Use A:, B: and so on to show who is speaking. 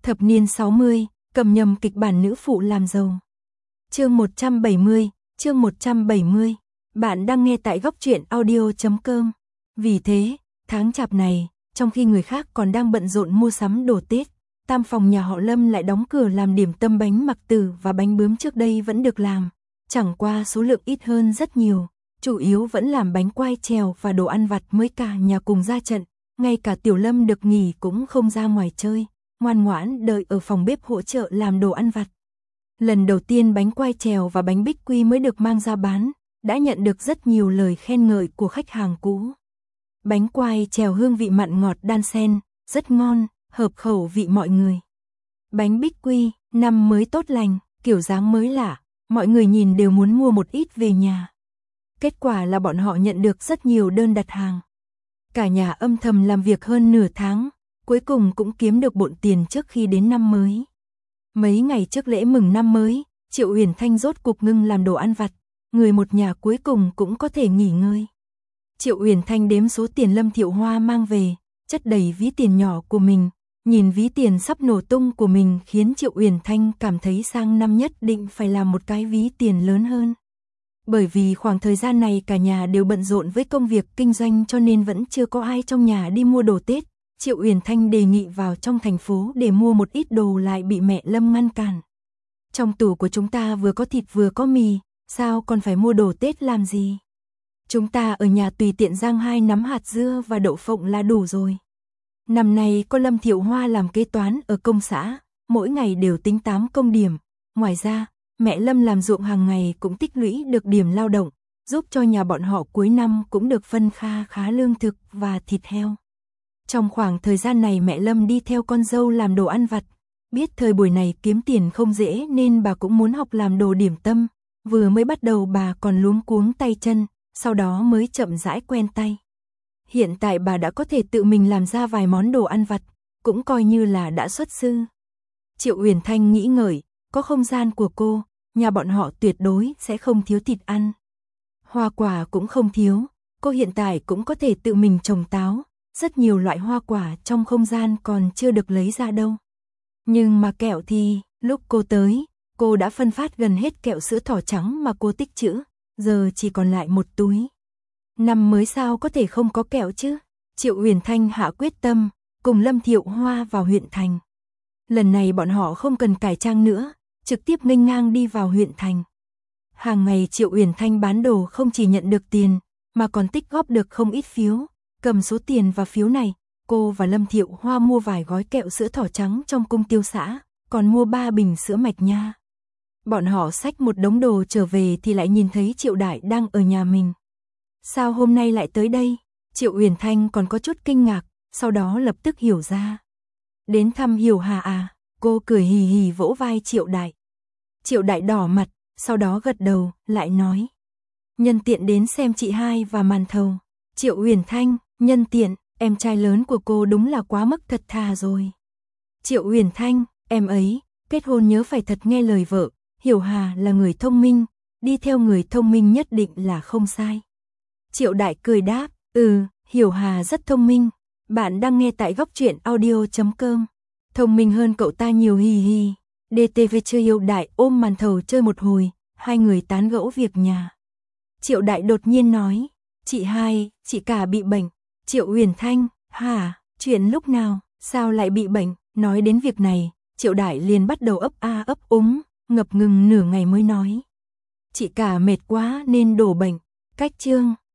A: Thập niên 60, cầm nhầm kịch bản nữ phụ làm giàu. Chương 170, chương 170. Bạn đang nghe tại góc truyện audio.com. Vì thế, tháng chạp này, trong khi người khác còn đang bận rộn mua sắm đồ Tết, tam phòng nhà họ Lâm lại đóng cửa làm điểm tâm bánh mặc tử và bánh bướm trước đây vẫn được làm. Chẳng qua số lượng ít hơn rất nhiều, chủ yếu vẫn làm bánh quai trèo và đồ ăn vặt mới cả nhà cùng ra trận. Ngay cả Tiểu Lâm được nghỉ cũng không ra ngoài chơi, ngoan ngoãn đợi ở phòng bếp hỗ trợ làm đồ ăn vặt. Lần đầu tiên bánh quai trèo và bánh bích quy mới được mang ra bán, đã nhận được rất nhiều lời khen ngợi của khách hàng cũ. Bánh quai trèo hương vị mặn ngọt đan xen, rất ngon, hợp khẩu vị mọi người. Bánh bích quy, năm mới tốt lành, kiểu dáng mới lạ, mọi người nhìn đều muốn mua một ít về nhà. Kết quả là bọn họ nhận được rất nhiều đơn đặt hàng. Cả nhà âm thầm làm việc hơn nửa tháng, cuối cùng cũng kiếm được bộn tiền trước khi đến năm mới. Mấy ngày trước lễ mừng năm mới, Triệu Uyển Thanh rốt cục ngưng làm đồ ăn vặt, người một nhà cuối cùng cũng có thể nghỉ ngơi. Triệu Uyển Thanh đếm số tiền Lâm Thiệu Hoa mang về, chất đầy ví tiền nhỏ của mình, nhìn ví tiền sắp nổ tung của mình khiến Triệu Uyển Thanh cảm thấy sang năm nhất định phải làm một cái ví tiền lớn hơn. Bởi vì khoảng thời gian này cả nhà đều bận rộn với công việc kinh doanh cho nên vẫn chưa có ai trong nhà đi mua đồ Tết. Triệu Uyển Thanh đề nghị vào trong thành phố để mua một ít đồ lại bị mẹ Lâm ngăn cản. Trong tủ của chúng ta vừa có thịt vừa có mì, sao còn phải mua đồ Tết làm gì? Chúng ta ở nhà tùy tiện rang 2 nắm hạt dưa và đậu phộng là đủ rồi. Năm nay có Lâm Thiệu Hoa làm kế toán ở công xã, mỗi ngày đều tính 8 công điểm. Ngoài ra, mẹ Lâm làm ruộng hàng ngày cũng tích lũy được điểm lao động, giúp cho nhà bọn họ cuối năm cũng được phân kha khá lương thực và thịt heo. Trong khoảng thời gian này mẹ Lâm đi theo con dâu làm đồ ăn vặt, biết thời buổi này kiếm tiền không dễ nên bà cũng muốn học làm đồ điểm tâm. Vừa mới bắt đầu bà còn luống cuống tay chân, sau đó mới chậm rãi quen tay. Hiện tại bà đã có thể tự mình làm ra vài món đồ ăn vặt, cũng coi như là đã xuất sư. Triệu Uyển Thanh nghĩ ngợi, có không gian của cô, nhà bọn họ tuyệt đối sẽ không thiếu thịt ăn. Hoa quả cũng không thiếu, cô hiện tại cũng có thể tự mình trồng táo, rất nhiều loại hoa quả trong không gian còn chưa được lấy ra đâu. Nhưng mà kẹo thì, lúc cô tới, cô đã phân phát gần hết kẹo sữa thỏ trắng mà cô tích trữ, giờ chỉ còn lại một túi. Năm mới sao có thể không có kẹo chứ? Triệu Uyển Thanh hạ quyết tâm, cùng Lâm Thiệu Hoa vào huyện thành. Lần này bọn họ không cần cải trang nữa, trực tiếp nghênh ngang đi vào huyện thành. Hàng ngày Triệu Uyển Thanh bán đồ không chỉ nhận được tiền, mà còn tích góp được không ít phiếu. Cầm số tiền và phiếu này, cô và Lâm Thiệu Hoa mua vài gói kẹo sữa thỏ trắng trong cung tiêu xã, còn mua 3 bình sữa mạch nha. Bọn họ xách một đống đồ trở về thì lại nhìn thấy Triệu Đại đang ở nhà mình. Sao hôm nay lại tới đây? Triệu Uyển Thanh còn có chút kinh ngạc, sau đó lập tức hiểu ra. Đến thăm Hiểu Hà à? Cô cười hì hì vỗ vai Triệu Đại. Triệu Đại đỏ mặt, sau đó gật đầu, lại nói. Nhân tiện đến xem chị hai và màn thầu. Triệu Uyển Thanh, nhân tiện, em trai lớn của cô đúng là quá mức thật thà rồi. Triệu Uyển Thanh, em ấy, kết hôn nhớ phải thật nghe lời vợ, Hiểu Hà là người thông minh, đi theo người thông minh nhất định là không sai. Triệu Đại cười đáp, Hiểu Hà rất thông minh, bạn đang nghe tại góc truyện audio.com. Thông minh hơn cậu ta nhiều hì hì. DTV chơi Hiệu Đại ôm màn thầu chơi một hồi, hai người tán gẫu việc nhà. Triệu Đại đột nhiên nói, chị hai, chị cả bị bệnh. Triệu Uyển Thanh, hả, chuyện lúc nào, sao lại bị bệnh? Nói đến việc này, Triệu Đại liền bắt đầu ấp a ấp úng, ngập ngừng nửa ngày mới nói. Chị cả mệt quá nên đổ bệnh. Cách chương